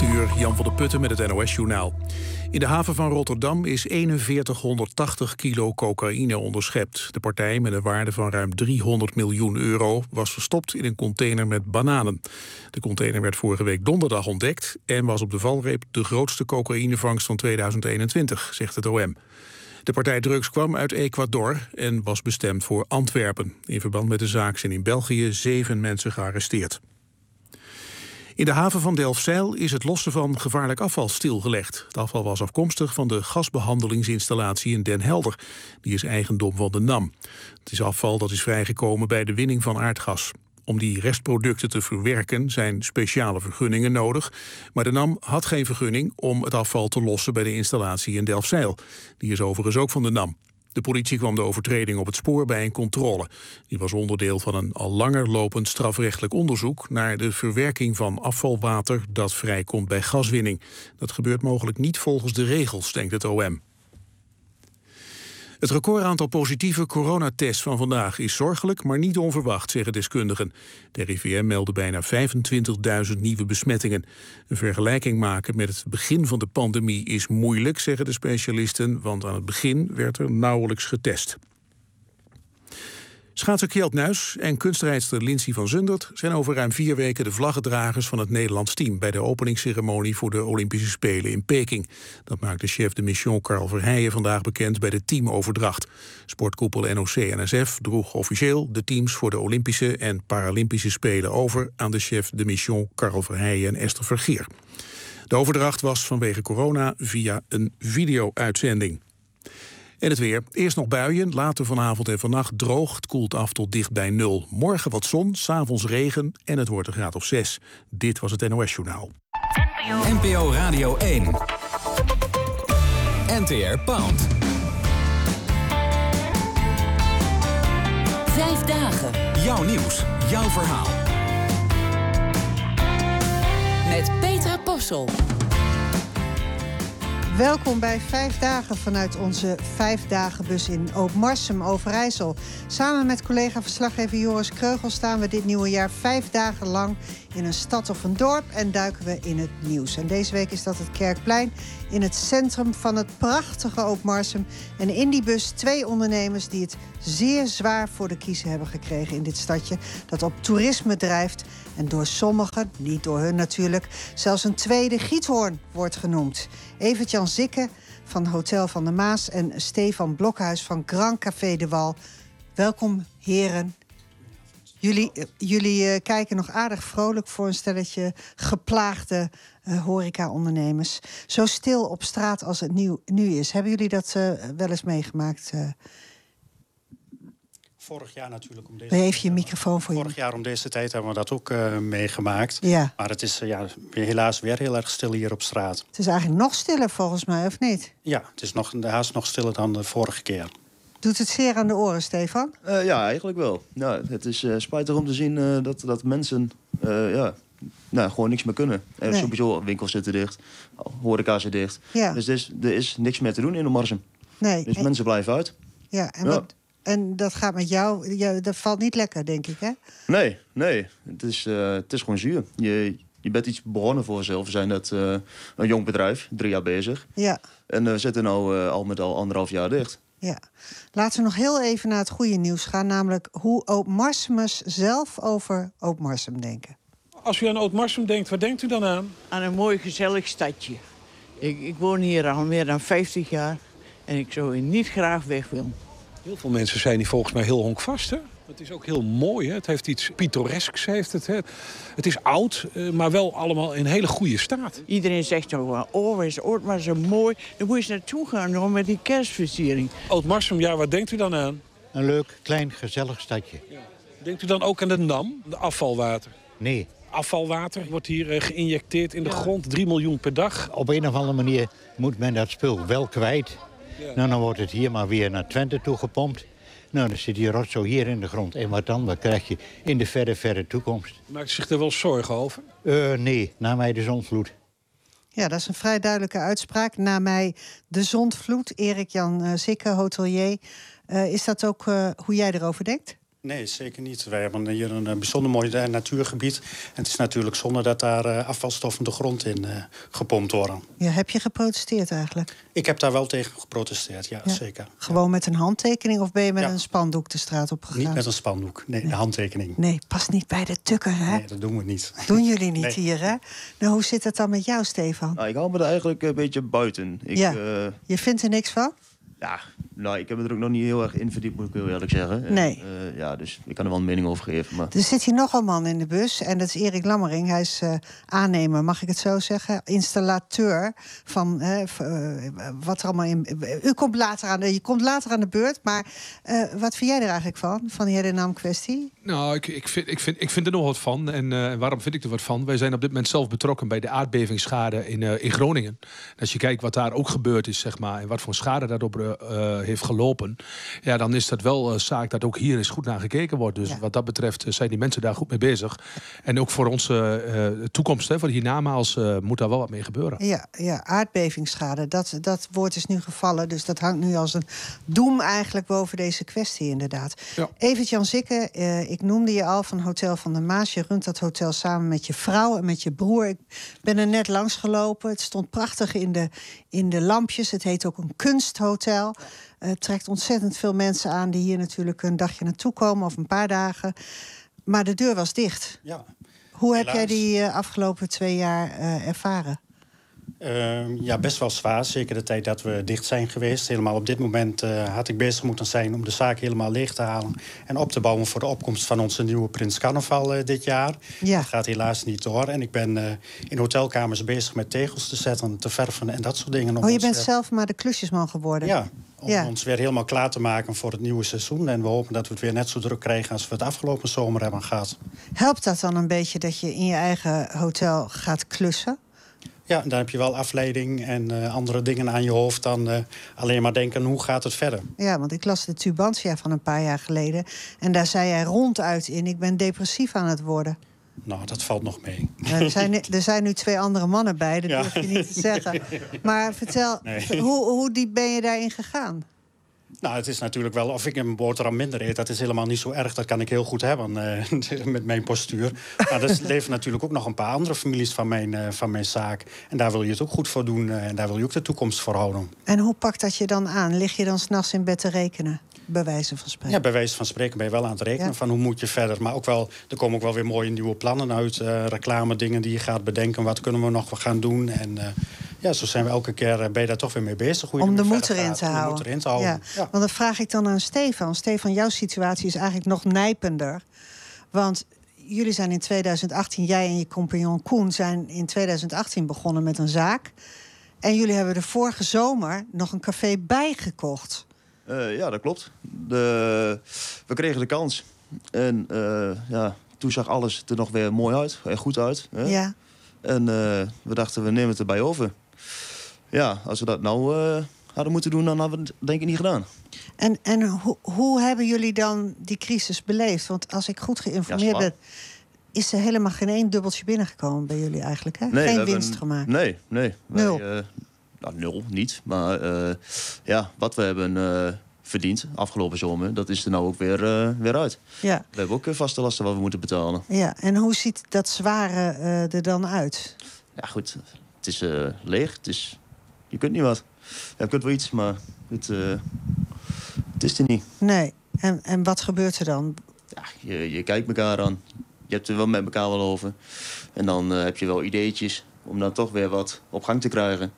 uur, Jan van der Putten met het NOS-journaal. In de haven van Rotterdam is 4180 kilo cocaïne onderschept. De partij, met een waarde van ruim 300 miljoen euro... was verstopt in een container met bananen. De container werd vorige week donderdag ontdekt... en was op de valreep de grootste cocaïnevangst van 2021, zegt het OM. De partij drugs kwam uit Ecuador en was bestemd voor Antwerpen. In verband met de zaak zijn in België 7 mensen gearresteerd. In de haven van Delfzijl is het lossen van gevaarlijk afval stilgelegd. Het afval was afkomstig van de gasbehandelingsinstallatie in Den Helder. Die is eigendom van de NAM. Het is afval dat is vrijgekomen bij de winning van aardgas. Om die restproducten te verwerken zijn speciale vergunningen nodig. Maar de NAM had geen vergunning om het afval te lossen bij de installatie in Delfzijl. Die is overigens ook van de NAM. De politie kwam de overtreding op het spoor bij een controle. Die was onderdeel van een al langer lopend strafrechtelijk onderzoek naar de verwerking van afvalwater dat vrijkomt bij gaswinning. Dat gebeurt mogelijk niet volgens de regels, denkt het OM. Het recordaantal positieve coronatests van vandaag is zorgelijk, maar niet onverwacht, zeggen deskundigen. De RIVM meldde bijna 25.000 nieuwe besmettingen. Een vergelijking maken met het begin van de pandemie is moeilijk, zeggen de specialisten, want aan het begin werd er nauwelijks getest. Schaatser Kjeld Nuis en kunstrijdster Lindsey van Zundert zijn over ruim 4 weken de vlaggedragers van het Nederlands team bij de openingsceremonie voor de Olympische Spelen in Peking. Dat maakte chef de mission Karel Verheijen vandaag bekend bij de teamoverdracht. Sportkoepel NOC-NSF droeg officieel de teams voor de Olympische en Paralympische Spelen over aan de chef de mission Karel Verheijen en Esther Vergeer. De overdracht was vanwege corona via een video-uitzending. En het weer. Eerst nog buien, later vanavond en vannacht droog. Het koelt af tot dicht bij 0. Morgen wat zon, 's avonds regen en het wordt een graad of 6. Dit was het NOS-journaal. NPO Radio 1. NTR Pound. 5 dagen. Jouw nieuws, jouw verhaal. Met Petra Possel. Welkom bij 5 dagen vanuit onze 5-dagenbus in Oud-Marsum, Overijssel. Samen met collega-verslaggever Joris Kreugel staan we dit nieuwe jaar 5 dagen lang in een stad of een dorp en duiken we in het nieuws. En deze week is dat het Kerkplein in het centrum van het prachtige Oud-Marsum. En in die bus 2 ondernemers die het zeer zwaar voor de kiezer hebben gekregen in dit stadje dat op toerisme drijft en door sommigen, niet door hun natuurlijk, zelfs een tweede Giethoorn wordt genoemd. Evert-Jan Zikke van Hotel van de Maas en Stefan Blokhuis van Grand Café de Wal. Welkom, heren. Jullie kijken nog aardig vrolijk voor een stelletje geplaagde horeca-ondernemers. Zo stil op straat als het nu is. Hebben jullie dat wel eens meegemaakt? Vorig jaar natuurlijk om deze Even je microfoon voor je. Vorig jaar om deze tijd hebben we dat ook meegemaakt. Ja. Maar het is helaas weer heel erg stil hier op straat. Het is eigenlijk nog stiller volgens mij, of niet? Ja, het is haast nog stiller dan de vorige keer. Doet het zeer aan de oren, Stefan? Ja, eigenlijk wel. Ja, het is spijtig om te zien dat mensen gewoon niks meer kunnen. Nee. Sowieso, winkels zitten dicht, horeca zit dicht. Ja. Dus er is niks meer te doen in de Marsum. Nee. Dus mensen blijven uit. Ja, Ja. En dat gaat met jou, dat valt niet lekker, denk ik, hè? Nee. Het is gewoon zuur. Je bent iets begonnen voor jezelf. We zijn net een jong bedrijf, 3 jaar bezig. Ja. En we zitten nu al met 1,5 jaar dicht. Ja. Laten we nog heel even naar het goede nieuws gaan. Namelijk hoe Oud-Marsumers zelf over Oud-Marsum denken. Als u aan Oud-Marsum denkt, waar denkt u dan aan? Aan een mooi gezellig stadje. Ik woon hier al meer dan 50 jaar en ik zou hier niet graag weg willen. Heel veel mensen zijn hier volgens mij heel honkvast, hè? Het is ook heel mooi, hè? Het heeft iets pittoresks, heeft het. Hè? Het is oud, maar wel allemaal in hele goede staat. Iedereen zegt toch wel, oh, is Oud-Marsum mooi. Dan moet je eens naartoe gaan nog met die kerstversiering. Oud-Marsum, ja, waar denkt u dan aan? Een leuk, klein, gezellig stadje. Ja. Denkt u dan ook aan de NAM, de afvalwater? Nee. Afvalwater wordt hier geïnjecteerd in de grond, 3 miljoen per dag. Op een of andere manier moet men dat spul wel kwijt. Ja. Nou, dan wordt het hier maar weer naar Twente toe gepompt. Nou, dan zit die rotzooi hier in de grond. En wat dan? Wat krijg je in de verre toekomst? Maakt u zich er wel zorgen over? Nee, na mij de zondvloed. Ja, dat is een vrij duidelijke uitspraak. Na mij de zondvloed. Erik-Jan Zikke, hotelier. Is dat ook hoe jij erover denkt? Nee, zeker niet. Wij hebben hier een bijzonder mooi natuurgebied. En het is natuurlijk zonde dat daar afvalstoffen de grond in gepompt worden. Ja, heb je geprotesteerd eigenlijk? Ik heb daar wel tegen geprotesteerd, ja. Zeker. Gewoon met een handtekening of ben je met een spandoek de straat op gegaan? Niet met een spandoek, nee, een handtekening. Nee, past niet bij de tukker, hè? Nee, dat doen we niet. Doen jullie niet Nee. hier, hè? Nou, hoe zit het dan met jou, Stefan? Nou, ik hou me er eigenlijk een beetje buiten. Je vindt er niks van? Ja, nou, ik heb me er ook nog niet heel erg in verdiept, moet ik heel eerlijk zeggen. Nee. Ja, dus ik kan er wel een mening over geven. Maar... Er zit hier nog een man in de bus en dat is Erik Lammering. Hij is aannemer, mag ik het zo zeggen? Installateur van wat er allemaal in... Je komt later aan de beurt, maar wat vind jij er eigenlijk van die hele naamkwestie? Nou, ik vind er nog wat van. En waarom vind ik er wat van? Wij zijn op dit moment zelf betrokken bij de aardbevingsschade in Groningen. En als je kijkt wat daar ook gebeurd is, zeg maar, en wat voor schade daarop heeft gelopen, ja, dan is dat wel zaak dat ook hier eens goed naar gekeken wordt. Dus wat dat betreft zijn die mensen daar goed mee bezig. En ook voor onze toekomst, voor hiernamaals, moet daar wel wat mee gebeuren. Ja, aardbevingsschade, dat woord is nu gevallen. Dus dat hangt nu als een doem eigenlijk boven deze kwestie, inderdaad. Ja. Evert-Jan Zikke, ik noemde je al van Hotel van der Maas. Je runt dat hotel samen met je vrouw en met je broer. Ik ben er net langs gelopen. Het stond prachtig in de lampjes. Het heet ook een kunsthotel. Het trekt ontzettend veel mensen aan die hier natuurlijk een dagje naartoe komen of een paar dagen. Maar de deur was dicht. Ja. Hoe heb jij die afgelopen 2 jaar ervaren? Ja, best wel zwaar. Zeker de tijd dat we dicht zijn geweest. Helemaal op dit moment had ik bezig moeten zijn om de zaak helemaal leeg te halen en op te bouwen voor de opkomst van onze nieuwe Prins Carnaval dit jaar. Ja. Dat gaat helaas niet door. En ik ben in hotelkamers bezig met tegels te zetten, te verven en dat soort dingen. Je bent zelf maar de klusjesman geworden? Ja. Om ons weer helemaal klaar te maken voor het nieuwe seizoen. En we hopen dat we het weer net zo druk krijgen als we het afgelopen zomer hebben gehad. Helpt dat dan een beetje dat je in je eigen hotel gaat klussen? Ja, dan heb je wel afleiding en andere dingen aan je hoofd dan alleen maar denken, hoe gaat het verder? Ja, want ik las de Tubantia van een paar jaar geleden. En daar zei jij ronduit in, ik ben depressief aan het worden. Nou, dat valt nog mee. Er zijn nu 2 andere mannen bij, dat durf je niet te zeggen. Maar vertel, hoe diep ben je daarin gegaan? Nou, het is natuurlijk wel, of ik een boterham minder eet, dat is helemaal niet zo erg. Dat kan ik heel goed hebben met mijn postuur. Maar er leven natuurlijk ook nog een paar andere families van mijn zaak. En daar wil je het ook goed voor doen. En daar wil je ook de toekomst voor houden. En hoe pakt dat je dan aan? Lig je dan 's nachts in bed te rekenen? Bij wijze van spreken. Ja, bij wijze van spreken ben je wel aan het rekenen van hoe moet je verder. Maar ook wel, er komen ook wel weer mooie nieuwe plannen uit. Reclame dingen die je gaat bedenken. Wat kunnen we nog gaan doen? En ja, zo zijn we elke keer ben je daar toch weer mee bezig. Hoe je om de moed erin te houden. Ja. Want dan vraag ik dan aan Stefan. Stefan, jouw situatie is eigenlijk nog nijpender. Want jullie zijn in 2018, jij en je compagnon Koen, zijn in 2018 begonnen met een zaak. En jullie hebben de vorige zomer nog een café bijgekocht. Ja, dat klopt. We kregen de kans. En toen zag alles er nog weer mooi uit. En goed uit. Hè? Ja. En we dachten, we nemen het erbij over. Ja, als we dat nou hadden moeten doen, dan hadden we het denk ik niet gedaan. En hoe hebben jullie dan die crisis beleefd? Want als ik goed geïnformeerd ben, is er helemaal geen 1 dubbeltje binnengekomen bij jullie eigenlijk, hè? Nee, geen winst gemaakt? Nee. 0? Nou, 0 niet. Maar wat we hebben verdiend afgelopen zomer, dat is er nou ook weer uit. Ja. We hebben ook vaste lasten wat we moeten betalen. Ja, en hoe ziet dat zware er dan uit? Ja, goed. Het is leeg. Je kunt niet wat. Je kunt wel iets, maar het is er niet. Nee. En wat gebeurt er dan? Ja, je kijkt elkaar aan. Je hebt er wel met elkaar wel over. En dan heb je wel ideetjes om dan toch weer wat op gang te krijgen.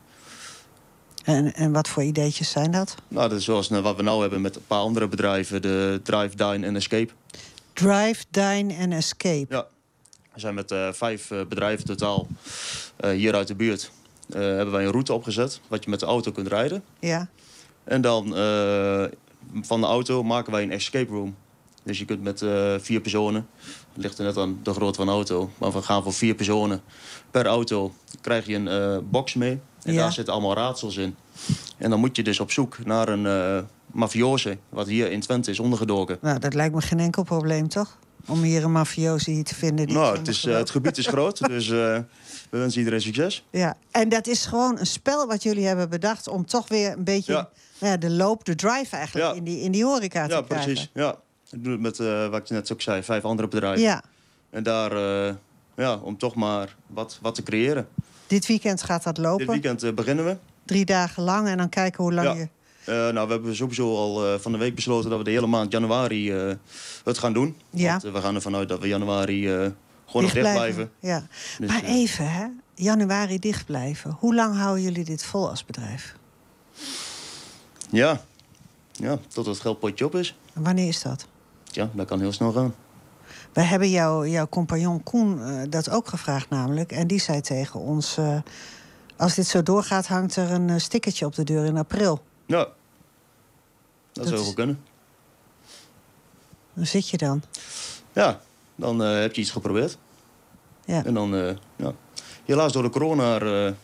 En wat voor ideetjes zijn dat? Nou, dat is zoals wat we nou hebben met een paar andere bedrijven. De Drive, Dine en Escape. Drive, Dine en Escape? Ja. We zijn met 5 bedrijven totaal hier uit de buurt. Hebben wij een route opgezet wat je met de auto kunt rijden. Ja. En dan van de auto maken wij een escape room. Dus je kunt met 4 personen, het ligt er net aan de grootte van de auto, maar we gaan voor 4 personen per auto. Krijg je een box mee en daar zitten allemaal raadsels in. En dan moet je dus op zoek naar een mafioze, wat hier in Twente is ondergedoken. Nou, dat lijkt me geen enkel probleem, toch? Om hier een mafioze hier te vinden. Die het gebied is groot, dus we wensen iedereen succes. Ja, en dat is gewoon een spel wat jullie hebben bedacht om toch weer een beetje de drive eigenlijk in die horeca te krijgen. Ja, precies. Ja. Ik doe het met, wat ik net ook zei, 5 andere bedrijven. Ja. En daar, om toch maar wat te creëren. Dit weekend gaat dat lopen? Dit weekend beginnen we. 3 dagen lang en dan kijken hoe lang je... we hebben sowieso al van de week besloten dat we de hele maand januari het gaan doen. Ja. Want we gaan ervan uit dat we januari gewoon nog dicht blijven. Ja. Dus, maar even, hè? Januari dicht blijven. Hoe lang houden jullie dit vol als bedrijf? Ja, tot het geldpotje op is. En wanneer is dat? Ja, dat kan heel snel gaan. We hebben jouw compagnon Koen dat ook gevraagd namelijk. En die zei tegen ons... als dit zo doorgaat, hangt er een stickertje op de deur in april. Ja, dat zou wel kunnen. Hoe zit je dan? Ja, dan heb je iets geprobeerd. Ja. En dan, helaas door de corona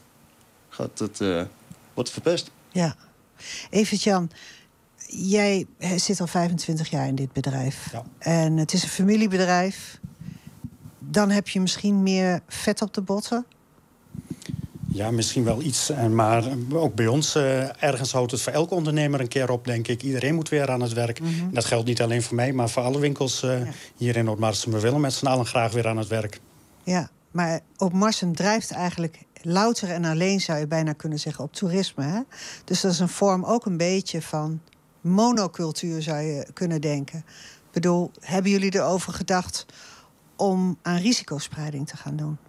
wordt het verpest. Ja. Evert-Jan, jij zit al 25 jaar in dit bedrijf. Ja. En het is een familiebedrijf. Dan heb je misschien meer vet op de botten. Ja, misschien wel iets. Maar ook bij ons, ergens houdt het voor elke ondernemer een keer op, denk ik. Iedereen moet weer aan het werk. En dat geldt niet alleen voor mij, maar voor alle winkels hier in Oud-Marsum. We willen met z'n allen graag weer aan het werk. Ja, maar Oud-Marsum drijft eigenlijk louter en alleen, zou je bijna kunnen zeggen, op toerisme. Hè? Dus dat is een vorm ook een beetje van monocultuur, zou je kunnen denken. Ik bedoel, hebben jullie erover gedacht om aan risicospreiding te gaan doen?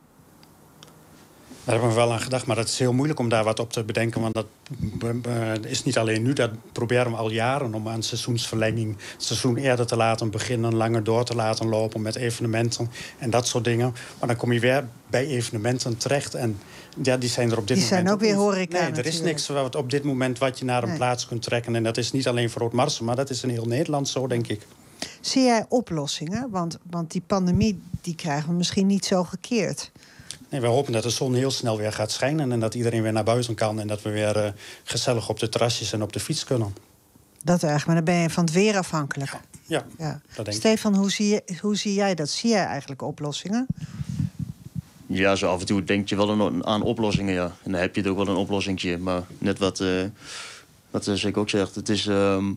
Daar hebben we wel aan gedacht, maar dat is heel moeilijk om daar wat op te bedenken. Want dat is niet alleen nu, dat proberen we al jaren om aan seizoensverlenging, het seizoen eerder te laten beginnen, langer door te laten lopen met evenementen en dat soort dingen. Maar dan kom je weer bij evenementen terecht en ja, die zijn er op dit moment. Die zijn ook weer horeca. Nee, er is niks wat op dit moment wat je naar een plaats kunt trekken. En dat is niet alleen voor Oud-Marsum, maar dat is in heel Nederland zo, denk ik. Zie jij oplossingen? Want die pandemie die krijgen we misschien niet zo gekeerd. Nee, we hopen dat de zon heel snel weer gaat schijnen en dat iedereen weer naar buiten kan en dat we weer gezellig op de terrasjes en op de fiets kunnen. Dat eigenlijk, maar dan ben je van het weer afhankelijk. Ja. Dat denk ik. Stefan, hoe zie jij dat? Zie jij eigenlijk oplossingen? Ja, zo af en toe denk je wel aan oplossingen, ja. En dan heb je er ook wel een oplossingje. Maar net wat ik ook zegt, het is...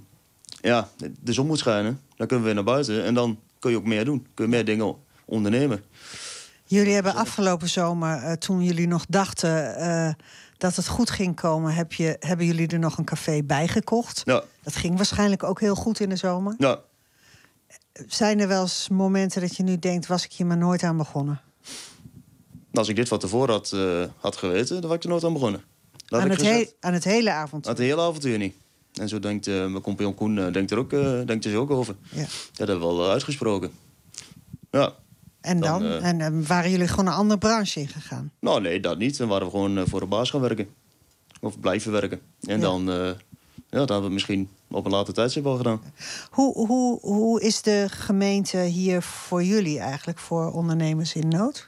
de zon moet schijnen, dan kunnen we weer naar buiten en dan kun je ook meer doen. Kun je meer dingen ondernemen. Jullie hebben afgelopen zomer, toen jullie nog dachten dat het goed ging komen, hebben jullie er nog een café bijgekocht. Ja. Dat ging waarschijnlijk ook heel goed in de zomer. Ja. Zijn er wel eens momenten dat je nu denkt, was ik hier maar nooit aan begonnen? Als ik dit van tevoren had geweten, dan was ik er nooit aan begonnen. Aan het hele avontuur? Aan het hele avontuur niet. En zo denkt mijn compagnon Koen denkt er ook over. Ja. Dat hebben we wel uitgesproken. Ja. En dan? En waren jullie gewoon een andere branche ingegaan? Nou, nee, dat niet. Dan waren we gewoon voor een baas gaan werken. Of blijven werken. En dan hebben we het misschien op een later tijdstip wel gedaan. Hoe is de gemeente hier voor jullie eigenlijk, voor ondernemers in nood?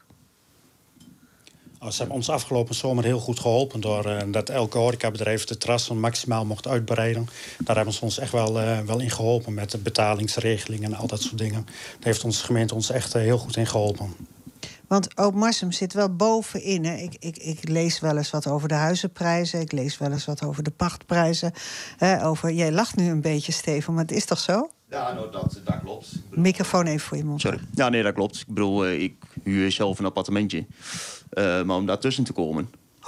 Ze hebben ons afgelopen zomer heel goed geholpen door dat elke horecabedrijf de terrassen maximaal mocht uitbreiden. Daar hebben ze ons echt wel in geholpen met de betalingsregelingen en al dat soort dingen. Daar heeft onze gemeente ons echt heel goed in geholpen. Want Oud-Marsum zit wel bovenin. Hè? Ik lees wel eens wat over de huizenprijzen. Ik lees wel eens wat over de pachtprijzen. Jij lacht nu een beetje, Steven, maar het is toch zo? Ja, nou, dat klopt. Microfoon even voor je mond. Sorry. Ja, nee, dat klopt. Ik bedoel, ik huur zelf een appartementje. Maar om daartussen te komen...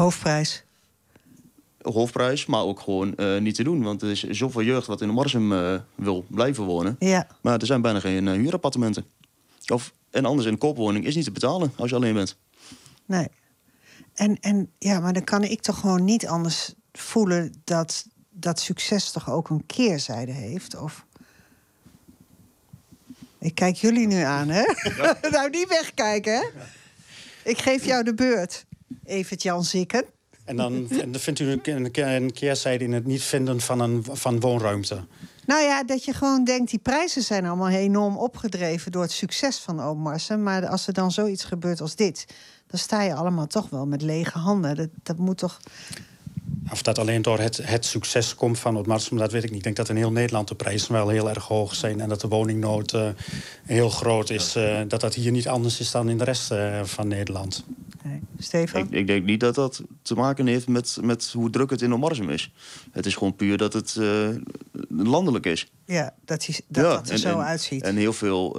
Hoofdprijs, maar ook gewoon niet te doen. Want er is zoveel jeugd wat in Oud-Marsum wil blijven wonen. Ja. Maar er zijn bijna geen huurappartementen. En anders een koopwoning is niet te betalen als je alleen bent. Nee. Maar dan kan ik toch gewoon niet anders voelen dat succes toch ook een keerzijde heeft? Of... Ik kijk jullie nu aan, hè? Ja. Nou, niet wegkijken, hè? Ik geef jou de beurt, Evert-Jan Zikken. En dan vindt u een keerzijde in het niet vinden van woonruimte? Nou ja, dat je gewoon denkt, die prijzen zijn allemaal enorm opgedreven door het succes van Oud-Marsum. Maar als er dan zoiets gebeurt als dit, dan sta je allemaal toch wel met lege handen. Dat moet toch... Of dat alleen door het succes komt van Oud-Marsum, dat weet ik niet. Ik denk dat in heel Nederland de prijzen wel heel erg hoog zijn en dat de woningnood heel groot is. Dat hier niet anders is dan in de rest van Nederland. Nee. Stefan? Ik denk niet dat dat te maken heeft met hoe druk het in Omarsum is. Het is gewoon puur dat het landelijk is. Ja, dat er zo uitziet. En heel veel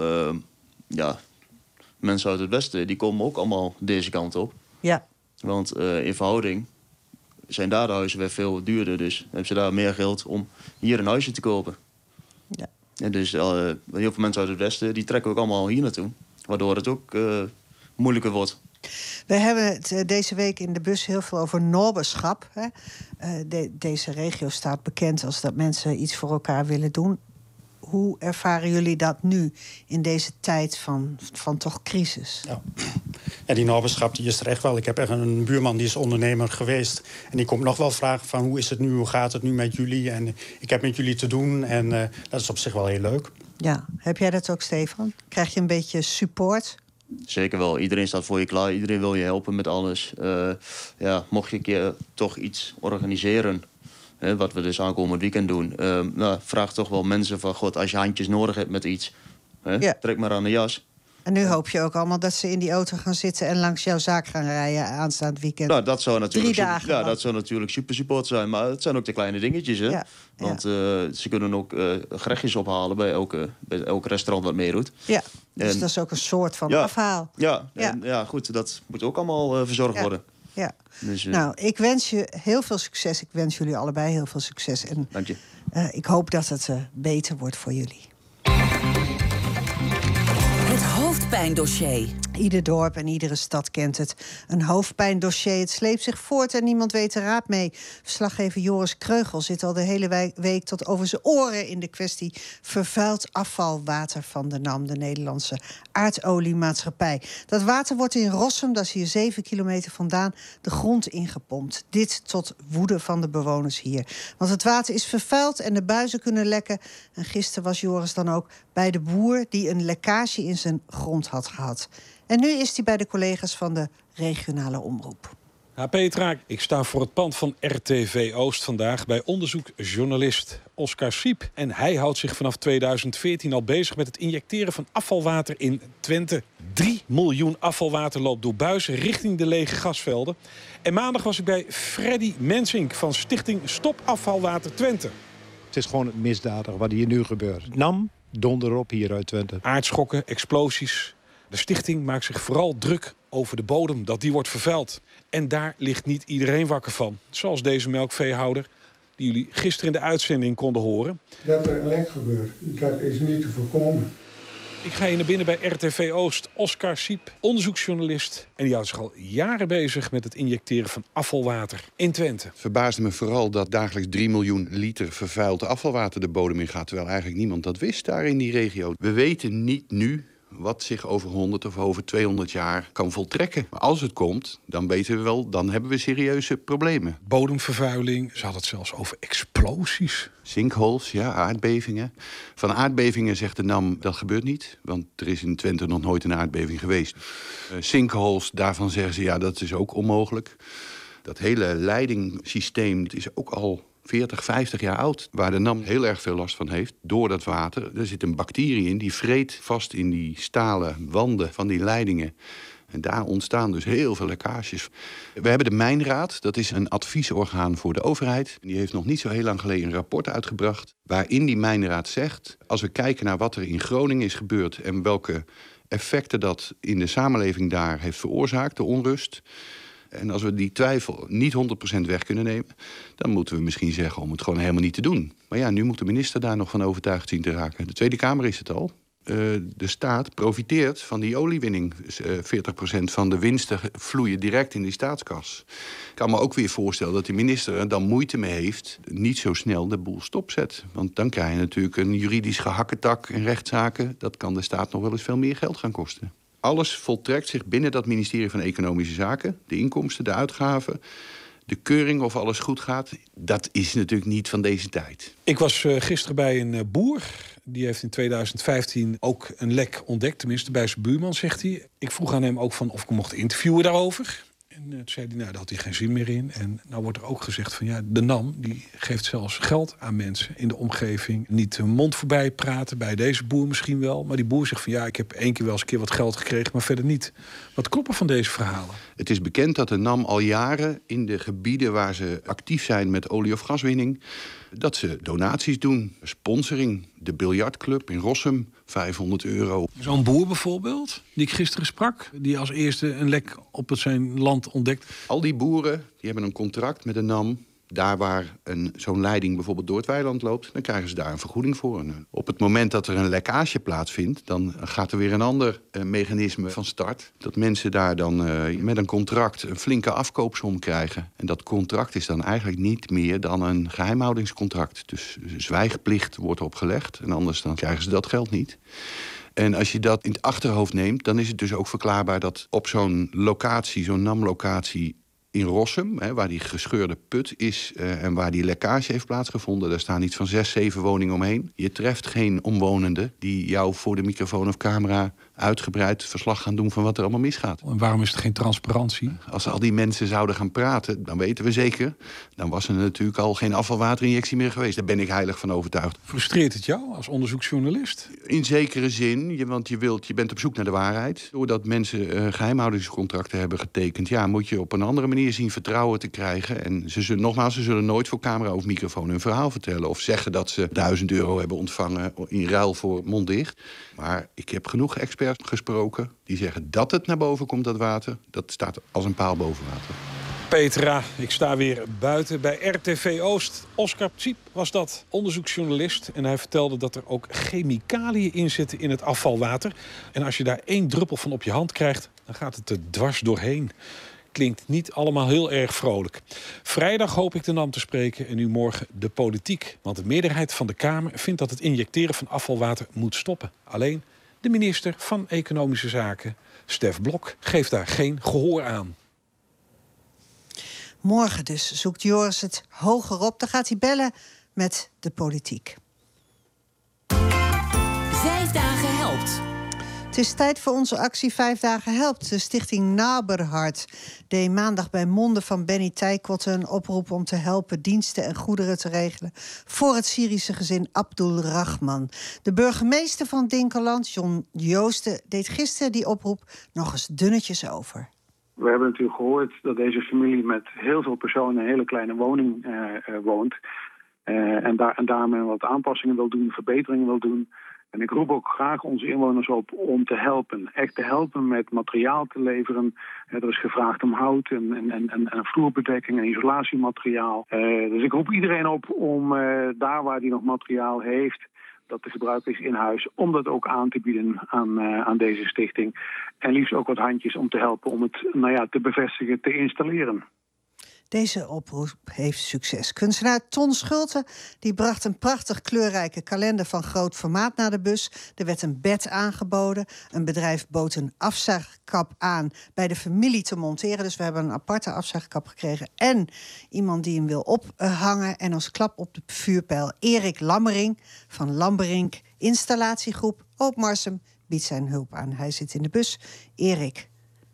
mensen uit het westen, die komen ook allemaal deze kant op. Ja. Want in verhouding zijn daar de huizen weer veel duurder. Dus hebben ze daar meer geld om hier een huisje te kopen. Ja. En dus heel veel mensen uit het westen, die trekken ook allemaal hier naartoe. Waardoor het ook moeilijker wordt. We hebben het deze week in de bus heel veel over noberschap. Hè? Deze regio staat bekend als dat mensen iets voor elkaar willen doen. Hoe ervaren jullie dat nu in deze tijd van toch crisis? Ja, die noberschap die is er echt wel. Ik heb echt een buurman die is ondernemer geweest. En die komt nog wel vragen van hoe is het nu, hoe gaat het nu met jullie? En ik heb met jullie te doen en dat is op zich wel heel leuk. Ja, heb jij dat ook, Stefan? Krijg je een beetje support? Zeker wel. Iedereen staat voor je klaar. Iedereen wil je helpen met alles. Mocht je een keer toch iets organiseren, wat we dus aankomend weekend doen, vraag toch wel mensen van, God, als je handjes nodig hebt met iets, trek maar aan de jas. En nu hoop je ook allemaal dat ze in die auto gaan zitten en langs jouw zaak gaan rijden aanstaand weekend. Nou, dat zou natuurlijk 3 dagen. Dat zou natuurlijk super support zijn. Maar het zijn ook de kleine dingetjes, hè? Ja, want ze kunnen ook gerechtjes ophalen bij elk restaurant wat meedoet. Ja, dus dat is ook een soort van afhaal. Ja, goed, dat moet ook allemaal verzorgd worden. Ja. Dus, nou, ik wens je heel veel succes. Ik wens jullie allebei heel veel succes. En dank je. Ik hoop dat het beter wordt voor jullie. Het hoofdpijndossier. Ieder dorp en iedere stad kent het. Een hoofdpijndossier. Het sleept zich voort en niemand weet er raad mee. Verslaggever Joris Kreugel zit al de hele week tot over zijn oren in de kwestie vervuild afvalwater van de NAM, de Nederlandse aardoliemaatschappij. Dat water wordt in Rossum, dat is hier 7 kilometer vandaan, de grond ingepompt. Dit tot woede van de bewoners hier. Want het water is vervuild en de buizen kunnen lekken. En gisteren was Joris dan ook bij de boer die een lekkage in zijn grond had gehad. En nu is hij bij de collega's van de regionale omroep. Ja, Petra, ik sta voor het pand van RTV Oost vandaag bij onderzoekjournalist Oscar Siep. En hij houdt zich vanaf 2014 al bezig met het injecteren van afvalwater in Twente. 3 miljoen afvalwater loopt door buizen richting de lege gasvelden. En maandag was ik bij Freddy Mensink van Stichting Stop Afvalwater Twente. Het is gewoon het misdadig wat hier nu gebeurt. NAM, donder op hier uit Twente. Aardschokken, explosies. De stichting maakt zich vooral druk over de bodem, dat die wordt vervuild. En daar ligt niet iedereen wakker van. Zoals deze melkveehouder, die jullie gisteren in de uitzending konden horen. Dat er een lek gebeurt, dat is niet te voorkomen. Ik ga hier naar binnen bij RTV Oost. Oscar Siep, onderzoeksjournalist. En die houdt zich al jaren bezig met het injecteren van afvalwater in Twente. Het verbaasde me vooral dat dagelijks 3 miljoen liter vervuild afvalwater de bodem in gaat. Terwijl eigenlijk niemand dat wist daar in die regio. We weten niet nu wat zich over 100 of over 200 jaar kan voltrekken. Maar als het komt, dan weten we wel, dan hebben we serieuze problemen. Bodemvervuiling, ze hadden het zelfs over explosies. Sinkholes, ja, aardbevingen. Van aardbevingen zegt de NAM, dat gebeurt niet. Want er is in Twente nog nooit een aardbeving geweest. Sinkholes, daarvan zeggen ze, ja, dat is ook onmogelijk. Dat hele leidingssysteem is ook al 40, 50 jaar oud, waar de NAM heel erg veel last van heeft. Door dat water, er zit een bacterie in, die vreet vast in die stalen wanden van die leidingen. En daar ontstaan dus heel veel lekkages. We hebben de Mijnraad, dat is een adviesorgaan voor de overheid. Die heeft nog niet zo heel lang geleden een rapport uitgebracht, waarin die Mijnraad zegt, als we kijken naar wat er in Groningen is gebeurd en welke effecten dat in de samenleving daar heeft veroorzaakt, de onrust. En als we die twijfel niet 100% weg kunnen nemen, dan moeten we misschien zeggen om het gewoon helemaal niet te doen. Maar ja, nu moet de minister daar nog van overtuigd zien te raken. De Tweede Kamer is het al. De staat profiteert van die oliewinning. 40% van de winsten vloeien direct in die staatskas. Ik kan me ook weer voorstellen dat de minister er dan moeite mee heeft, niet zo snel de boel stopzet. Want dan krijg je natuurlijk een juridisch gehakketak en rechtszaken. Dat kan de staat nog wel eens veel meer geld gaan kosten. Alles voltrekt zich binnen dat ministerie van Economische Zaken. De inkomsten, de uitgaven, de keuring of alles goed gaat. Dat is natuurlijk niet van deze tijd. Ik was gisteren bij een boer. Die heeft in 2015 ook een lek ontdekt. Tenminste, bij zijn buurman, zegt hij. Ik vroeg aan hem ook van of ik hem mocht interviewen daarover. En toen zei hij, daar had hij geen zin meer in. En nou wordt er ook gezegd van de NAM die geeft zelfs geld aan mensen in de omgeving. Niet hun mond voorbij praten, bij deze boer misschien wel. Maar die boer zegt van ik heb 1 keer wel eens een keer wat geld gekregen, maar verder niet. Wat klopt er van deze verhalen? Het is bekend dat de NAM al jaren in de gebieden waar ze actief zijn met olie- of gaswinning, dat ze donaties doen. Sponsoring, de biljartclub in Rossum, €500. Zo'n boer bijvoorbeeld, die ik gisteren sprak, die als eerste een lek op zijn land ontdekt. Al die boeren die hebben een contract met de NAM. Daar waar zo'n leiding bijvoorbeeld door het weiland loopt, dan krijgen ze daar een vergoeding voor. En op het moment dat er een lekkage plaatsvindt, dan gaat er weer een ander mechanisme van start. Dat mensen daar dan met een contract een flinke afkoopsom krijgen. En dat contract is dan eigenlijk niet meer dan een geheimhoudingscontract. Dus zwijgplicht wordt opgelegd en anders dan krijgen ze dat geld niet. En als je dat in het achterhoofd neemt, dan is het dus ook verklaarbaar dat op zo'n locatie, zo'n NAM-locatie in Rossum, waar die gescheurde put is en waar die lekkage heeft plaatsgevonden, daar staan iets van 6, 7 woningen omheen. Je treft geen omwonenden die jou voor de microfoon of camera uitgebreid verslag gaan doen van wat er allemaal misgaat. En waarom is er geen transparantie? Als al die mensen zouden gaan praten, dan weten we zeker, dan was er natuurlijk al geen afvalwaterinjectie meer geweest. Daar ben ik heilig van overtuigd. Frustreert het jou als onderzoeksjournalist? In zekere zin, want je bent op zoek naar de waarheid. Doordat mensen geheimhoudingscontracten hebben getekend, moet je op een andere manier zien vertrouwen te krijgen. En ze zullen nooit voor camera of microfoon hun verhaal vertellen of zeggen dat ze €1000 hebben ontvangen in ruil voor monddicht. Maar ik heb genoeg experts gesproken die zeggen dat het naar boven komt, dat water. Dat staat als een paal boven water. Petra, ik sta weer buiten bij RTV Oost. Oscar Tsiep was dat, onderzoeksjournalist. En hij vertelde dat er ook chemicaliën in zitten in het afvalwater. En als je daar 1 druppel van op je hand krijgt, dan gaat het er dwars doorheen. Klinkt niet allemaal heel erg vrolijk. Vrijdag hoop ik de NAM te spreken en nu morgen de politiek. Want de meerderheid van de Kamer vindt dat het injecteren van afvalwater moet stoppen. Alleen de minister van Economische Zaken, Stef Blok, geeft daar geen gehoor aan. Morgen dus zoekt Joris het hoger op. Dan gaat hij bellen met de politiek. 5 dagen helpt. Het is tijd voor onze actie 5 dagen helpt. De stichting Naberhart deed maandag bij monden van Benny Tijkotte een oproep om te helpen diensten en goederen te regelen voor het Syrische gezin Abdul Rahman. De burgemeester van Dinkeland, John Joosten, deed gisteren die oproep nog eens dunnetjes over. We hebben natuurlijk gehoord dat deze familie met heel veel personen in een hele kleine woning woont. En daarmee wat aanpassingen wil doen, verbeteringen wil doen. En ik roep ook graag onze inwoners op om te helpen. Echt te helpen met materiaal te leveren. Er is gevraagd om hout en vloerbedekking en isolatiemateriaal. Dus ik roep iedereen op om daar waar die nog materiaal heeft, dat te gebruiken is in huis, om dat ook aan te bieden aan deze stichting. En liefst ook wat handjes om te helpen om het te bevestigen, te installeren. Deze oproep heeft succes. Kunstenaar Ton Schulte die bracht een prachtig kleurrijke kalender van groot formaat naar de bus. Er werd een bed aangeboden. Een bedrijf bood een afzuigkap aan bij de familie te monteren. Dus we hebben een aparte afzuigkap gekregen. En iemand die hem wil ophangen. En als klap op de vuurpijl Erik Lammering van Lamberink Installatiegroep Oop-Marsum biedt zijn hulp aan. Hij zit in de bus. Erik,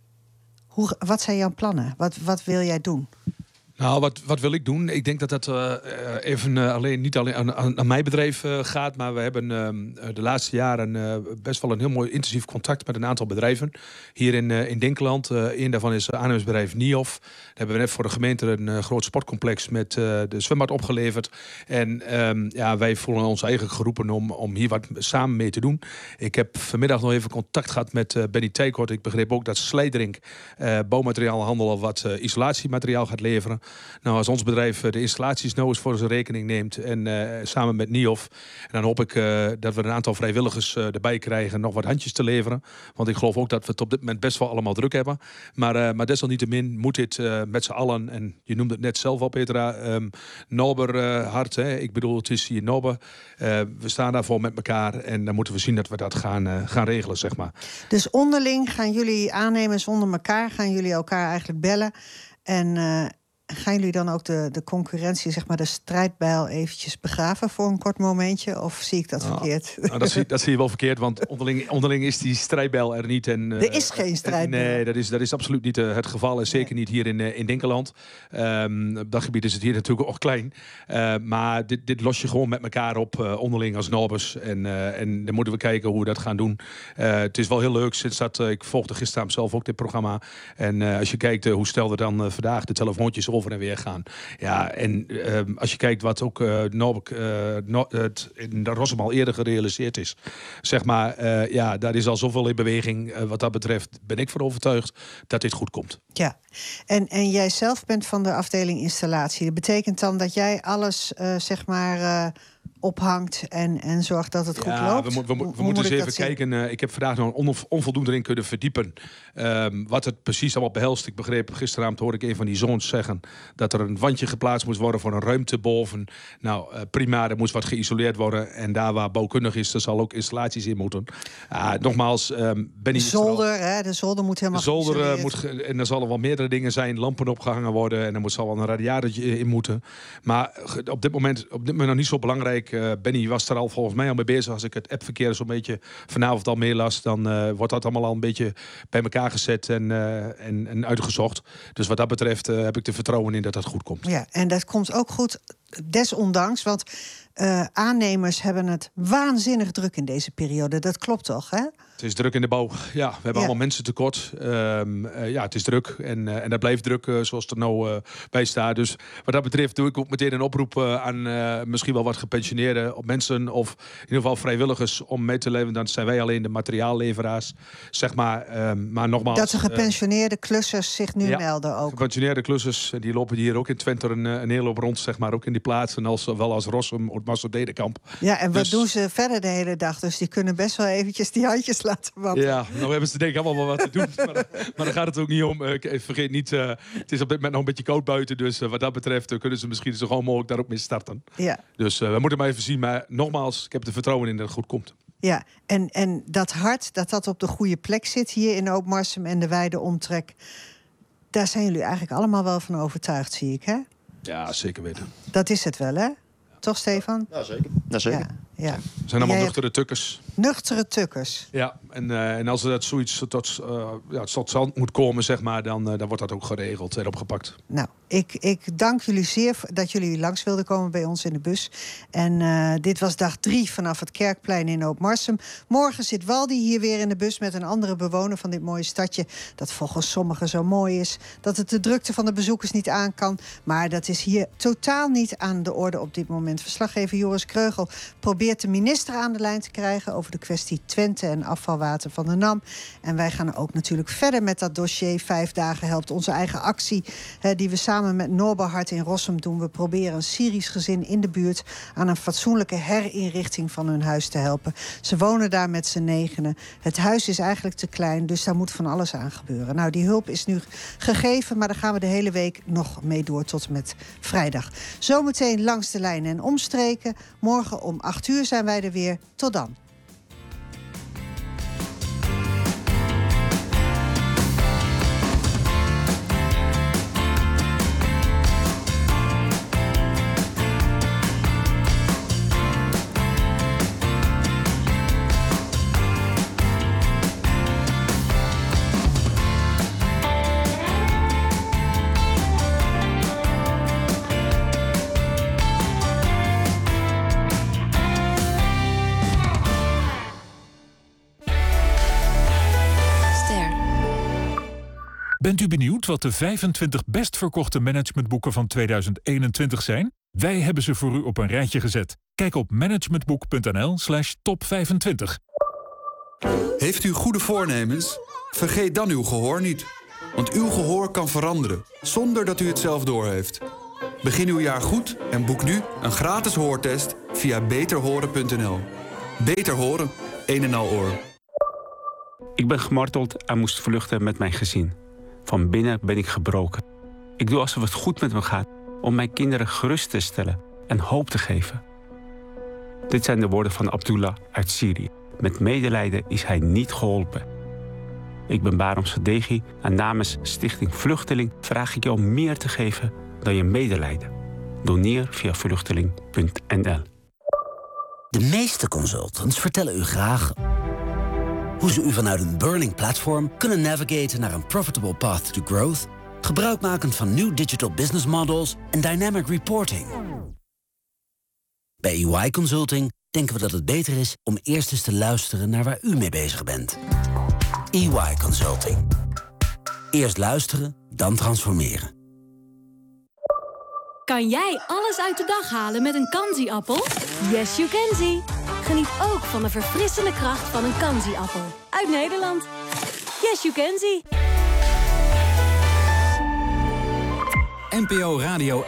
wat zijn jouw plannen? Wat wil jij doen? Nou, wat wil ik doen? Ik denk dat dat niet alleen aan mijn bedrijf gaat, maar we hebben de laatste jaren best wel een heel mooi intensief contact met een aantal bedrijven hier in Dinkeland. Een daarvan is aannemersbedrijf NIOF. Daar hebben we net voor de gemeente een groot sportcomplex met de zwembad opgeleverd. En wij voelen ons eigenlijk geroepen om hier wat samen mee te doen. Ik heb vanmiddag nog even contact gehad met Benny Tijkotte. Ik begreep ook dat Slijdrink bouwmateriaalhandel wat isolatiemateriaal gaat leveren. Nou, als ons bedrijf de installaties nou eens voor zijn rekening neemt en samen met NIOF, en dan hoop ik dat we een aantal vrijwilligers erbij krijgen nog wat handjes te leveren. Want ik geloof ook dat we het op dit moment best wel allemaal druk hebben. Maar desalniettemin moet dit met z'n allen, en je noemde het net zelf al, Petra, Naberhart. Ik bedoel, het is hier Naber. We staan daarvoor met elkaar en dan moeten we zien dat we dat gaan regelen, zeg maar. Dus onderling gaan jullie aannemers onder elkaar, gaan jullie elkaar eigenlijk bellen en Gaan jullie dan ook de concurrentie, zeg maar de strijdbijl, eventjes begraven voor een kort momentje? Of zie ik dat verkeerd? Nou, dat zie je wel verkeerd, want onderling is die strijdbijl er niet. En, er is geen strijdbijl. Nee, dat is absoluut niet het geval. En zeker niet hier in Dinkeland. Op dat gebied is het hier natuurlijk ook klein. Maar dit los je gewoon met elkaar op, onderling als Norbers. En dan moeten we kijken hoe we dat gaan doen. Het is wel heel leuk, sinds dat ik volgde gisteravond zelf ook dit programma. En als je kijkt hoe snel er dan vandaag de telefoontjes over en weer gaan. Ja, en als je kijkt wat ook in Rossum al eerder gerealiseerd is. Zeg maar, daar is al zoveel in beweging. Wat dat betreft ben ik ervan overtuigd dat dit goed komt. Ja, en jij zelf bent van de afdeling installatie. Dat betekent dan dat jij alles, ophangt en zorgt dat het goed loopt? We moeten eens even kijken. Ik heb vandaag nog onvoldoende erin kunnen verdiepen. Wat het precies allemaal behelst. Ik begreep, gisteravond hoorde ik een van die zoons zeggen dat er een wandje geplaatst moest worden voor een ruimte boven. Nou, prima, er moest wat geïsoleerd worden. En daar waar bouwkundig is, er zal ook installaties in moeten. Nogmaals, Benny... De zolder moet helemaal geïsoleerd. En er zullen wel meerdere dingen zijn. Lampen opgehangen worden en er zal wel een radiatortje in moeten. Maar op dit moment nog niet zo belangrijk. Benny was er al volgens mij al mee bezig. Als ik het appverkeer zo'n beetje vanavond al meelas, dan wordt dat allemaal al een beetje bij elkaar gezet en uitgezocht. Dus wat dat betreft heb ik er vertrouwen in dat dat goed komt. Ja, en dat komt ook goed, desondanks, want aannemers hebben het waanzinnig druk in deze periode. Dat klopt toch, hè? Het is druk in de bouw. Ja, we hebben allemaal mensen tekort. Het is druk en dat blijft druk zoals het er nou bij staat. Dus wat dat betreft doe ik ook meteen een oproep aan misschien wel wat gepensioneerden op mensen of in ieder geval vrijwilligers om mee te leveren. Dan zijn wij alleen de materiaalleveraars, zeg maar. Maar nogmaals... Dat de gepensioneerde klussers zich nu melden ook. Gepensioneerde klussers, die lopen hier ook in Twente een hele hoop rond, zeg maar. Ook in die plaatsen, als Rossum, Oud-Masso-Dedenkamp. Ja, en wat doen ze verder de hele dag? Dus die kunnen best wel eventjes die handjes laten wapperen. Ja, nou hebben ze denk ik allemaal wel wat te doen. maar daar gaat het ook niet om. Vergeet niet, het is op dit moment nog een beetje koud buiten. Dus wat dat betreft kunnen ze misschien zo gauw mogelijk daar ook mee starten. Ja. Dus we moeten maar even zien. Maar nogmaals, ik heb er vertrouwen in dat het goed komt. Ja, en dat hart, dat op de goede plek zit hier in Oud-Marsum en de wijde omtrek. Daar zijn jullie eigenlijk allemaal wel van overtuigd, zie ik, hè? Ja, zeker weten. Dat is het wel, hè? Toch, Stefan? Ja, zeker. Ja, zeker. Ja. We zijn allemaal nuchtere tukkers. Nuchtere tukkers. Ja, en als er dat zoiets tot stand moet komen, zeg maar, dan wordt dat ook geregeld en opgepakt. Nou, ik dank jullie zeer dat jullie langs wilden komen bij ons in de bus. En dit was dag 3 vanaf het Kerkplein in Oud-Marsum. Morgen zit Waldi hier weer in de bus met een andere bewoner van dit mooie stadje, dat volgens sommigen zo mooi is dat het de drukte van de bezoekers niet aan kan. Maar dat is hier totaal niet aan de orde op dit moment. Verslaggever Joris Kreugel probeert de minister aan de lijn te krijgen over de kwestie Twente en afvalwater van de NAM. En wij gaan ook natuurlijk verder met dat dossier 5 dagen helpt. Onze eigen actie die we samen met Noorberhart in Rossum doen. We proberen een Syrisch gezin in de buurt aan een fatsoenlijke herinrichting van hun huis te helpen. Ze wonen daar met z'n 9. Het huis is eigenlijk te klein, dus daar moet van alles aan gebeuren. Nou, die hulp is nu gegeven, maar daar gaan we de hele week nog mee door tot met vrijdag. Zometeen langs de lijn en omstreken. Morgen om 8 uur zijn wij er weer. Tot dan. Bent u benieuwd wat de 25 best verkochte managementboeken van 2021 zijn? Wij hebben ze voor u op een rijtje gezet. Kijk op managementboek.nl/top25. Heeft u goede voornemens? Vergeet dan uw gehoor niet. Want uw gehoor kan veranderen, zonder dat u het zelf doorheeft. Begin uw jaar goed en boek nu een gratis hoortest via beterhoren.nl. Beter horen, een en al oor. Ik ben gemarteld en moest vluchten met mijn gezin. Van binnen ben ik gebroken. Ik doe alsof het goed met me gaat om mijn kinderen gerust te stellen en hoop te geven. Dit zijn de woorden van Abdullah uit Syrië. Met medelijden is hij niet geholpen. Ik ben Baram Sadeghi en namens Stichting Vluchteling vraag ik jou meer te geven dan je medelijden. Doneer via vluchteling.nl. De meeste consultants vertellen u graag hoe ze u vanuit een burning platform kunnen navigaten naar een profitable path to growth, gebruikmakend van new digital business models en dynamic reporting. Bij EY Consulting denken we dat het beter is om eerst eens te luisteren naar waar u mee bezig bent. EY Consulting. Eerst luisteren, dan transformeren. Kan jij alles uit de dag halen met een Kanzi-appel? Yes, you can see. Geniet ook van de verfrissende kracht van een Kanzi-appel. Uit Nederland. Yes, you can see. NPO Radio